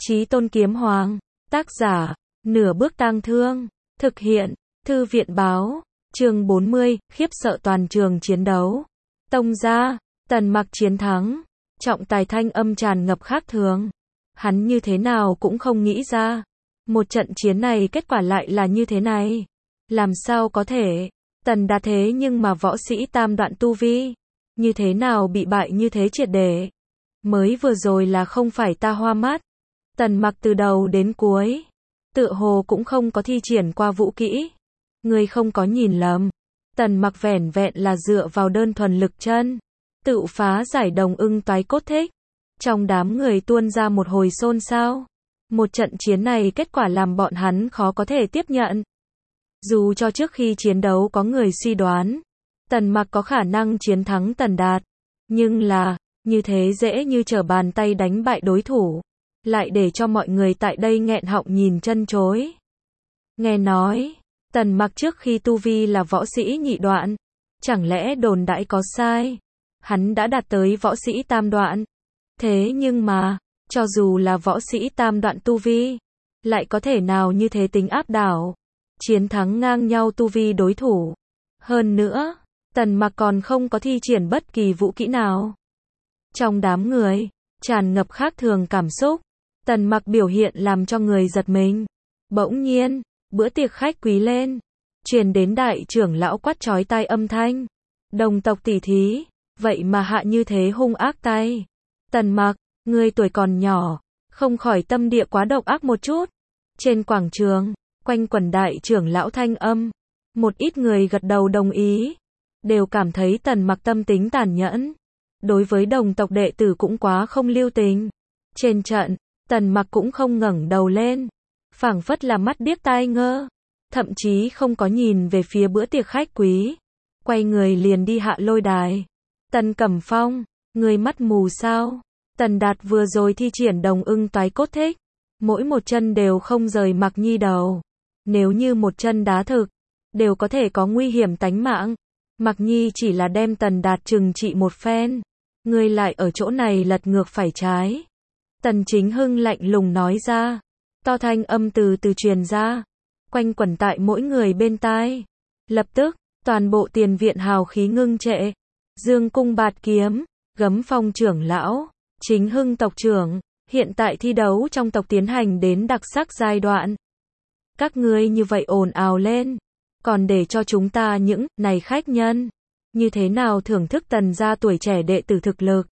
Chí Tôn Kiếm Hoàng. Tác giả, Nửa Bước Tang Thương. Thực hiện, Thư viện báo. Chương 40, khiếp sợ toàn trường chiến đấu. Tông gia, Tần Mặc chiến thắng. Trọng tài thanh âm tràn ngập khác thường. Hắn như thế nào cũng không nghĩ ra. Một trận chiến này kết quả lại là như thế này. Làm sao có thể? Tần Đạt thế nhưng mà võ sĩ tam đoạn tu vi. Như thế nào bị bại như thế triệt để? Mới vừa rồi là không phải ta hoa mắt. Tần Mặc từ đầu đến cuối, tựa hồ cũng không có thi triển qua vũ kỹ. Ngươi không có nhìn lầm. Tần Mặc vẻn vẹn là dựa vào đơn thuần lực chân, tự phá giải Đồng Ưng toái cốt thích. Trong đám người tuôn ra một hồi xôn xao. Một trận chiến này kết quả làm bọn hắn khó có thể tiếp nhận. Dù cho trước khi chiến đấu có người suy đoán, Tần Mặc có khả năng chiến thắng Tần Đạt. Nhưng là, như thế dễ như trở bàn tay đánh bại đối thủ. Lại để cho mọi người tại đây nghẹn họng nhìn chân chối. Nghe nói, Tần Mặc trước khi tu vi là võ sĩ nhị đoạn. Chẳng lẽ đồn đãi có sai? Hắn đã đạt tới võ sĩ tam đoạn. Thế nhưng mà, cho dù là võ sĩ tam đoạn tu vi, lại có thể nào như thế tính áp đảo, chiến thắng ngang nhau tu vi đối thủ. Hơn nữa, Tần Mặc còn không có thi triển bất kỳ vũ kỹ nào. Trong đám người, tràn ngập khác thường cảm xúc. Tần Mặc biểu hiện làm cho người giật mình. Bỗng nhiên, bữa tiệc khách quý lên, truyền đến đại trưởng lão quát chói tai âm thanh. Đồng tộc tỷ thí, vậy mà hạ như thế hung ác tay. Tần Mặc, ngươi tuổi còn nhỏ, không khỏi tâm địa quá độc ác một chút. Trên quảng trường, quanh quần đại trưởng lão thanh âm. Một ít người gật đầu đồng ý, đều cảm thấy Tần Mặc tâm tính tàn nhẫn. Đối với đồng tộc đệ tử cũng quá không lưu tình. Trên trận, Tần Mặc cũng không ngẩng đầu lên, phảng phất là mắt điếc tai ngơ, thậm chí không có nhìn về phía bữa tiệc khách quý, quay người liền đi hạ lôi đài. Tần Cẩm Phong, người mắt mù sao? Tần Đạt vừa rồi thi triển Đồng Ưng toái cốt thích, mỗi một chân đều không rời Mặc Nhi đầu. Nếu như một chân đá thực, đều có thể có nguy hiểm tánh mạng. Mặc Nhi chỉ là đem Tần Đạt trừng trị một phen, ngươi lại ở chỗ này lật ngược phải trái. Tần Chính Hưng lạnh lùng nói ra, to thanh âm từ từ truyền ra, quanh quẩn tại mỗi người bên tai. Lập tức, toàn bộ tiền viện hào khí ngưng trệ. Dương Cung Bạt Kiếm, Gấm Phong trưởng lão, Chính Hưng tộc trưởng, hiện tại thi đấu trong tộc tiến hành đến đặc sắc giai đoạn. Các ngươi như vậy ồn ào lên, còn để cho chúng ta những này khách nhân như thế nào thưởng thức Tần gia tuổi trẻ đệ tử thực lực.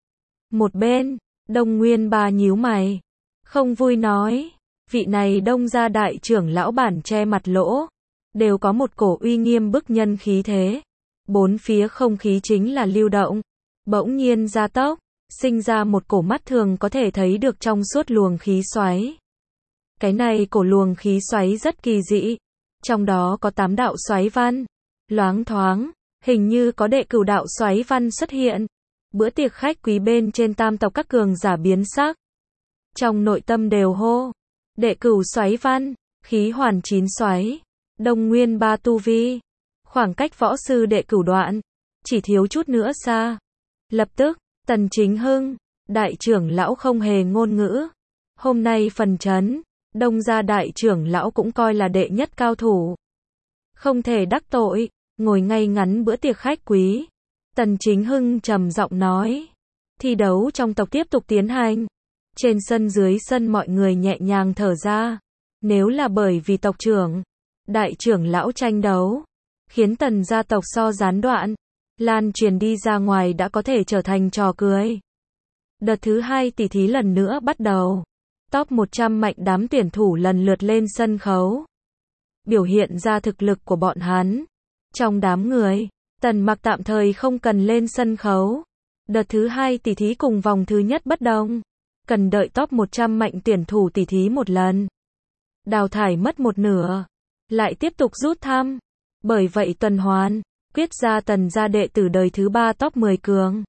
Một bên, Đông Nguyên Ba nhíu mày, không vui nói, vị này Đông gia đại trưởng lão bản che mặt lỗ, đều có một cổ uy nghiêm bức nhân khí thế. Bốn phía không khí chính là lưu động, bỗng nhiên gia tốc, sinh ra một cổ mắt thường có thể thấy được trong suốt luồng khí xoáy. Cái này cổ luồng khí xoáy rất kỳ dị, trong đó có 8 đạo xoáy văn, loáng thoáng, hình như có đệ cửu đạo xoáy văn xuất hiện. Bữa tiệc khách quý bên trên tam tộc các cường giả biến sắc. Trong nội tâm đều hô, đệ cửu xoáy văn, khí hoàn 9 xoáy, Đông Nguyên Ba tu vi, khoảng cách võ sư đệ cửu đoạn, chỉ thiếu chút nữa xa. Lập tức, Tần Chính Hưng, đại trưởng lão không hề ngôn ngữ. Hôm nay phần chấn, Đông gia đại trưởng lão cũng coi là đệ nhất cao thủ. Không thể đắc tội, ngồi ngay ngắn bữa tiệc khách quý. Tần Chính Hưng trầm giọng nói, thi đấu trong tộc tiếp tục tiến hành. Trên sân dưới sân mọi người nhẹ nhàng thở ra. Nếu là bởi vì tộc trưởng, đại trưởng lão tranh đấu, khiến Tần gia tộc so gián đoạn, lan truyền đi ra ngoài đã có thể trở thành trò cười. Đợt thứ 2 tỷ thí lần nữa bắt đầu. Top 100 mạnh đám tuyển thủ lần lượt lên sân khấu, biểu hiện ra thực lực của bọn hắn. Trong đám người, Tần Mặc tạm thời không cần lên sân khấu. Đợt thứ 2 tỷ thí cùng vòng thứ nhất bất đồng, cần đợi top 100 mạnh tuyển thủ tỷ thí một lần. Đào thải mất một nửa, lại tiếp tục rút thăm. Bởi vậy tuần hoàn, quyết ra Tần gia đệ tử đời thứ 3 top 10 cường.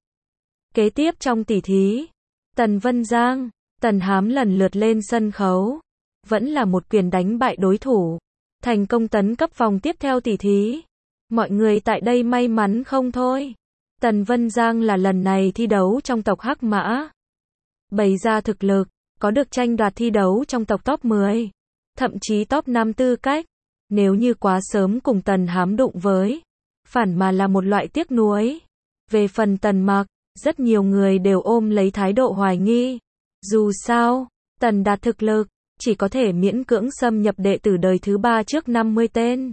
Kế tiếp trong tỷ thí, Tần Vân Giang, Tần Hám lần lượt lên sân khấu, vẫn là một quyền đánh bại đối thủ, thành công tấn cấp vòng tiếp theo tỷ thí. Mọi người tại đây may mắn không thôi. Tần Vân Giang là lần này thi đấu trong tộc Hắc Mã, bày ra thực lực, có được tranh đoạt thi đấu trong tộc top 10, thậm chí top 5 tư cách. Nếu như quá sớm cùng Tần Hám đụng với, phản mà là một loại tiếc nuối. Về phần Tần Mặc, rất nhiều người đều ôm lấy thái độ hoài nghi. Dù sao, Tần Đạt thực lực, chỉ có thể miễn cưỡng xâm nhập đệ tử đời thứ 3 trước 50 tên.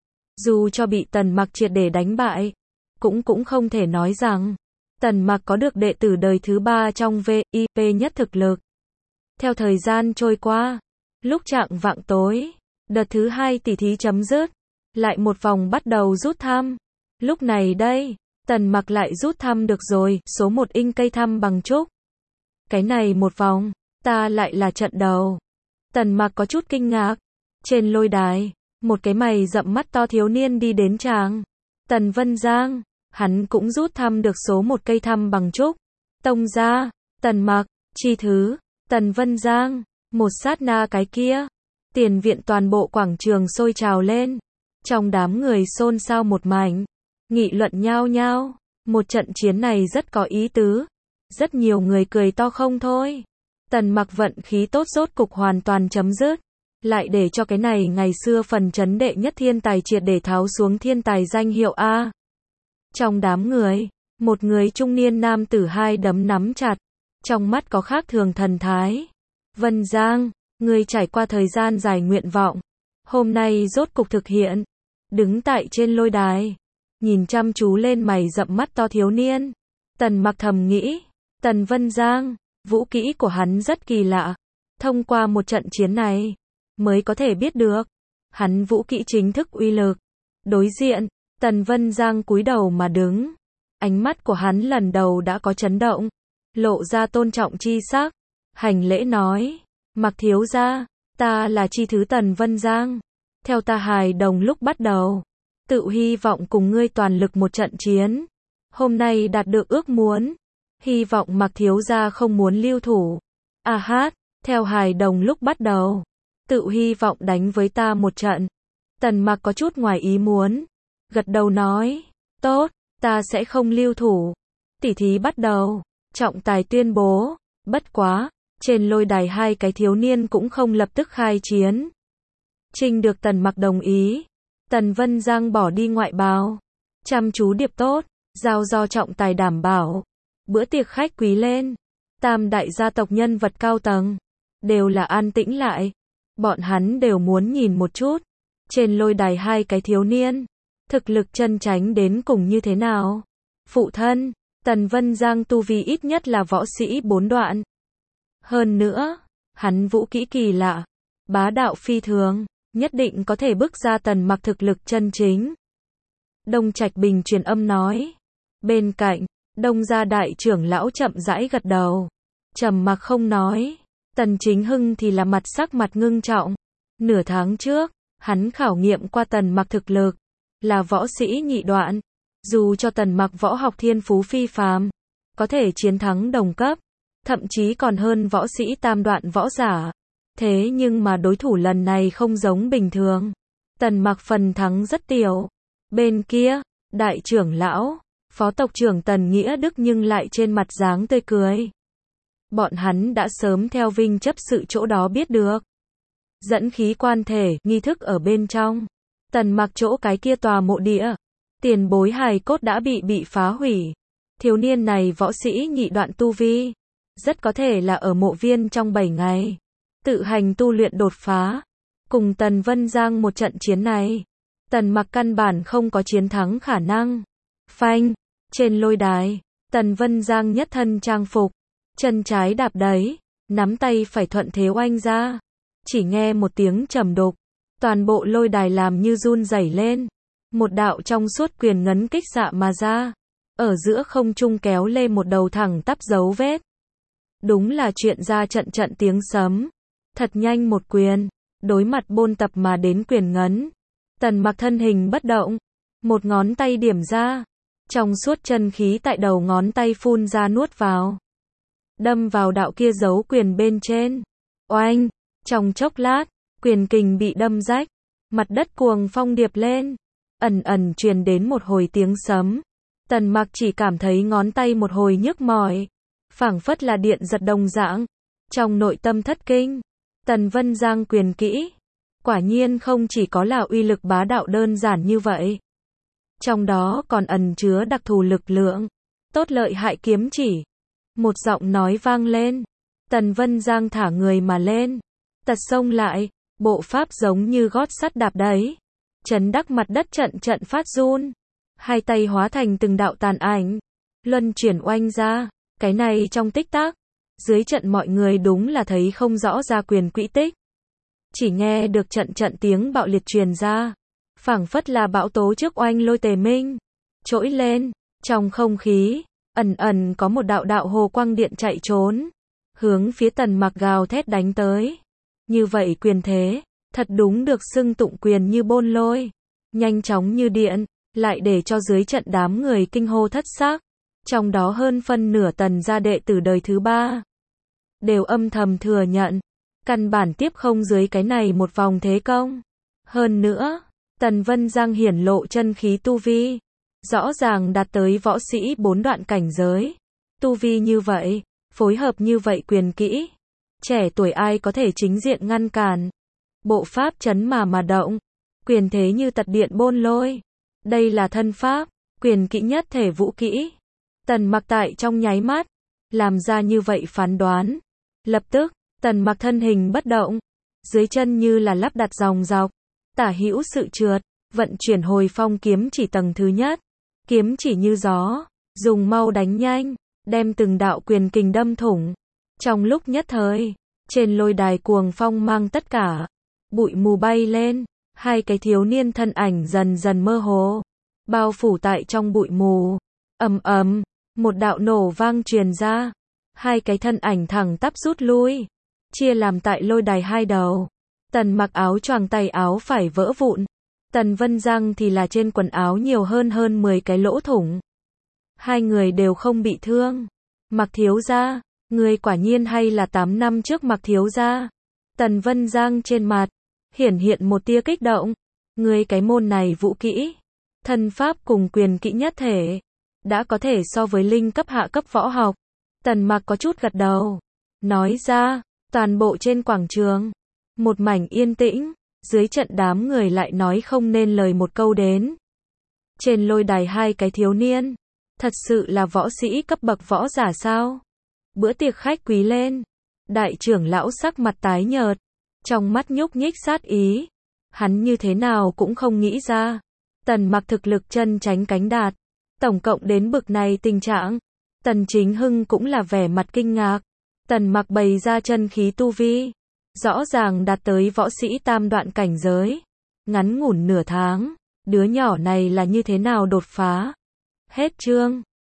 Dù cho bị Tần Mặc triệt để đánh bại, cũng không thể nói rằng Tần Mặc có được đệ tử đời thứ 3 trong VIP nhất thực lực. Theo thời gian trôi qua, lúc chạng vạng tối, đợt thứ 2 tỷ thí chấm dứt, lại một vòng bắt đầu rút thăm. Lúc này đây, Tần Mặc lại rút thăm được rồi, số 1 inch cây thăm bằng trúc. Cái này một vòng, ta lại là trận đầu. Tần Mặc có chút kinh ngạc. Trên lôi đài, một cái mày rậm mắt to thiếu niên đi đến chàng. Tần Vân Giang, hắn cũng rút thăm được số 1 cây thăm bằng trúc. Tông gia, Tần Mặc, chi thứ, Tần Vân Giang, một sát na cái kia. Tiền viện toàn bộ quảng trường sôi trào lên. Trong đám người xôn xao một mảnh, nghị luận nhao nhao. Một trận chiến này rất có ý tứ. Rất nhiều người cười to không thôi. Tần Mặc vận khí tốt rốt cục hoàn toàn chấm dứt. Lại để cho cái này ngày xưa phần chấn đệ nhất thiên tài triệt để tháo xuống thiên tài danh hiệu A. Trong đám người, một người trung niên nam tử hai đấm nắm chặt. Trong mắt có khác thường thần thái. Vân Giang, người trải qua thời gian dài nguyện vọng. Hôm nay rốt cục thực hiện. Đứng tại trên lôi đài. Nhìn chăm chú lên mày rậm mắt to thiếu niên. Tần Mặc thầm nghĩ. Tần Vân Giang, vũ kỹ của hắn rất kỳ lạ. Thông qua một trận chiến này, mới có thể biết được. Hắn vũ kỹ chính thức uy lực. Đối diện, Tần Vân Giang cúi đầu mà đứng. Ánh mắt của hắn lần đầu đã có chấn động. Lộ ra tôn trọng chi sắc. Hành lễ nói. Mặc thiếu gia, ta là chi thứ Tần Vân Giang. Theo ta hài đồng lúc bắt đầu. Tự hy vọng cùng ngươi toàn lực một trận chiến. Hôm nay đạt được ước muốn. Hy vọng Mặc thiếu gia không muốn lưu thủ. A hát, theo hài đồng lúc bắt đầu. Tự hy vọng đánh với ta một trận. Tần Mặc có chút ngoài ý muốn. Gật đầu nói. Tốt, ta sẽ không lưu thủ. Tỷ thí bắt đầu. Trọng tài tuyên bố. Bất quá, trên lôi đài hai cái thiếu niên cũng không lập tức khai chiến. Trình được Tần Mặc đồng ý. Tần Vân Giang bỏ đi ngoại bào. Chăm chú điệp tốt. Giao do trọng tài đảm bảo. Bữa tiệc khách quý lên. Tam đại gia tộc nhân vật cao tầng. Đều là an tĩnh lại. Bọn hắn đều muốn nhìn một chút. Trên lôi đài hai cái thiếu niên. Thực lực chân chánh đến cùng như thế nào. Phụ thân, Tần Vân Giang tu vi ít nhất là võ sĩ 4 đoạn. Hơn nữa, hắn vũ kỹ kỳ lạ. Bá đạo phi thường. Nhất định có thể bức ra Tần Mặc thực lực chân chính. Đông Trạch Bình truyền âm nói. Bên cạnh, Đông gia đại trưởng lão chậm rãi gật đầu. Trầm mặc không nói. Tần Chính Hưng thì là mặt sắc mặt ngưng trọng. Nửa tháng trước, hắn khảo nghiệm qua Tần Mặc thực lực. Là võ sĩ nhị đoạn. Dù cho Tần Mặc võ học thiên phú phi phàm. Có thể chiến thắng đồng cấp. Thậm chí còn hơn võ sĩ tam đoạn võ giả. Thế nhưng mà đối thủ lần này không giống bình thường. Tần Mặc phần thắng rất tiểu. Bên kia, đại trưởng lão, phó tộc trưởng Tần Nghĩa Đức nhưng lại trên mặt dáng tươi cười. Bọn hắn đã sớm theo Vinh chấp sự chỗ đó biết được. Dẫn khí quan thể, nghi thức ở bên trong. Tần Mặc chỗ cái kia tòa mộ địa. Tiền bối hài cốt đã bị phá hủy. Thiếu niên này võ sĩ nhị đoạn tu vi. Rất có thể là ở mộ viên trong 7 ngày. Tự hành tu luyện đột phá. Cùng Tần Vân Giang một trận chiến này. Tần Mặc căn bản không có chiến thắng khả năng. Phanh. Trên lôi đài. Tần Vân Giang nhất thân trang phục. Chân trái đạp đáy. Nắm tay phải thuận thế oanh ra. Chỉ nghe một tiếng trầm đục. Toàn bộ lôi đài làm như run rẩy lên. Một đạo trong suốt quyền ngấn kích xạ mà ra. Ở giữa không trung kéo lên một đầu thẳng tắp dấu vết. Đúng là chuyện ra trận trận tiếng sấm. Thật nhanh một quyền. Đối mặt bôn tập mà đến quyền ngấn. Tần Mặc thân hình bất động. Một ngón tay điểm ra. Trong suốt chân khí tại đầu ngón tay phun ra nuốt vào. Đâm vào đạo kia dấu quyền bên trên. Oanh. Trong chốc lát. Quyền kình bị đâm rách. Mặt đất cuồng phong điệp lên. Ẩn ẩn truyền đến một hồi tiếng sấm. Tần Mặc chỉ cảm thấy ngón tay một hồi nhức mỏi. Phảng phất là điện giật đồng dạng. Trong nội tâm thất kinh, Tần Vân Giang quyền kỹ, quả nhiên không chỉ có là uy lực bá đạo đơn giản như vậy. Trong đó còn ẩn chứa đặc thù lực lượng, tốt lợi hại kiếm chỉ. Một giọng nói vang lên, Tần Vân Giang thả người mà lên, tật xông lại, bộ pháp giống như gót sắt đạp đáy, chấn đắc mặt đất trận trận phát run. Hai tay hóa thành từng đạo tàn ảnh, luân chuyển oanh ra, cái này trong tích tắc, dưới trận mọi người đúng là thấy không rõ ra quyền quỹ tích. Chỉ nghe được trận trận tiếng bạo liệt truyền ra, phảng phất là bão tố trước oanh lôi tề minh, trỗi lên, trong không khí, ẩn ẩn có một đạo đạo hồ quang điện chạy trốn, hướng phía Tần Mặc gào thét đánh tới. Như vậy quyền thế, thật đúng được xưng tụng quyền như bôn lôi, nhanh chóng như điện, lại để cho dưới trận đám người kinh hô thất sắc. Trong đó hơn phân nửa Tần gia đệ tử đời thứ 3 đều âm thầm thừa nhận, căn bản tiếp không dưới cái này một vòng thế công. Hơn nữa, Tần Vân Giang hiển lộ chân khí tu vi, rõ ràng đạt tới võ sĩ 4 đoạn cảnh giới. Tu vi như vậy, phối hợp như vậy quyền kỹ, trẻ tuổi ai có thể chính diện ngăn cản. Bộ pháp chấn mà động, quyền thế như tật điện bôn lôi. Đây là thân pháp, quyền kỹ nhất thể vũ kỹ. Tần Mặc tại trong nháy mắt, làm ra như vậy phán đoán. Lập tức, Tần Mặc thân hình bất động, dưới chân như là lắp đặt dòng dọc, tả hữu sự trượt, vận chuyển hồi phong kiếm chỉ tầng thứ nhất. Kiếm chỉ như gió, dùng mau đánh nhanh, đem từng đạo quyền kình đâm thủng. Trong lúc nhất thời, trên lôi đài cuồng phong mang tất cả, bụi mù bay lên, hai cái thiếu niên thân ảnh dần dần mơ hồ, bao phủ tại trong bụi mù. Ầm ầm, một đạo nổ vang truyền ra, hai cái thân ảnh thẳng tắp rút lui, chia làm tại lôi đài hai đầu. Tần Mặc áo choàng tay áo phải vỡ vụn, Tần Vân Giang thì là trên quần áo nhiều hơn 10 cái lỗ thủng. Hai người đều không bị thương. Mặc thiếu gia, người quả nhiên hay là 8 năm trước Mặc thiếu gia. Tần Vân Giang trên mặt hiển hiện một tia kích động. Người cái môn này vũ kỹ, thân pháp cùng quyền kỹ nhất thể, đã có thể so với linh cấp hạ cấp võ học. Tần Mặc có chút gật đầu, nói ra. Toàn bộ trên quảng trường, một mảnh yên tĩnh, dưới trận đám người lại nói không nên lời một câu đến. Trên lôi đài hai cái thiếu niên, thật sự là võ sĩ cấp bậc võ giả sao? Bữa tiệc khách quý lên, đại trưởng lão sắc mặt tái nhợt, trong mắt nhúc nhích sát ý. Hắn như thế nào cũng không nghĩ ra, Tần Mặc thực lực chân tránh cánh đạt, tổng cộng đến bực này tình trạng. Tần Chính Hưng cũng là vẻ mặt kinh ngạc. Tần Mặc bày ra chân khí tu vi, rõ ràng đạt tới võ sĩ tam đoạn cảnh giới. Ngắn ngủn nửa tháng, đứa nhỏ này là như thế nào đột phá? Hết chương.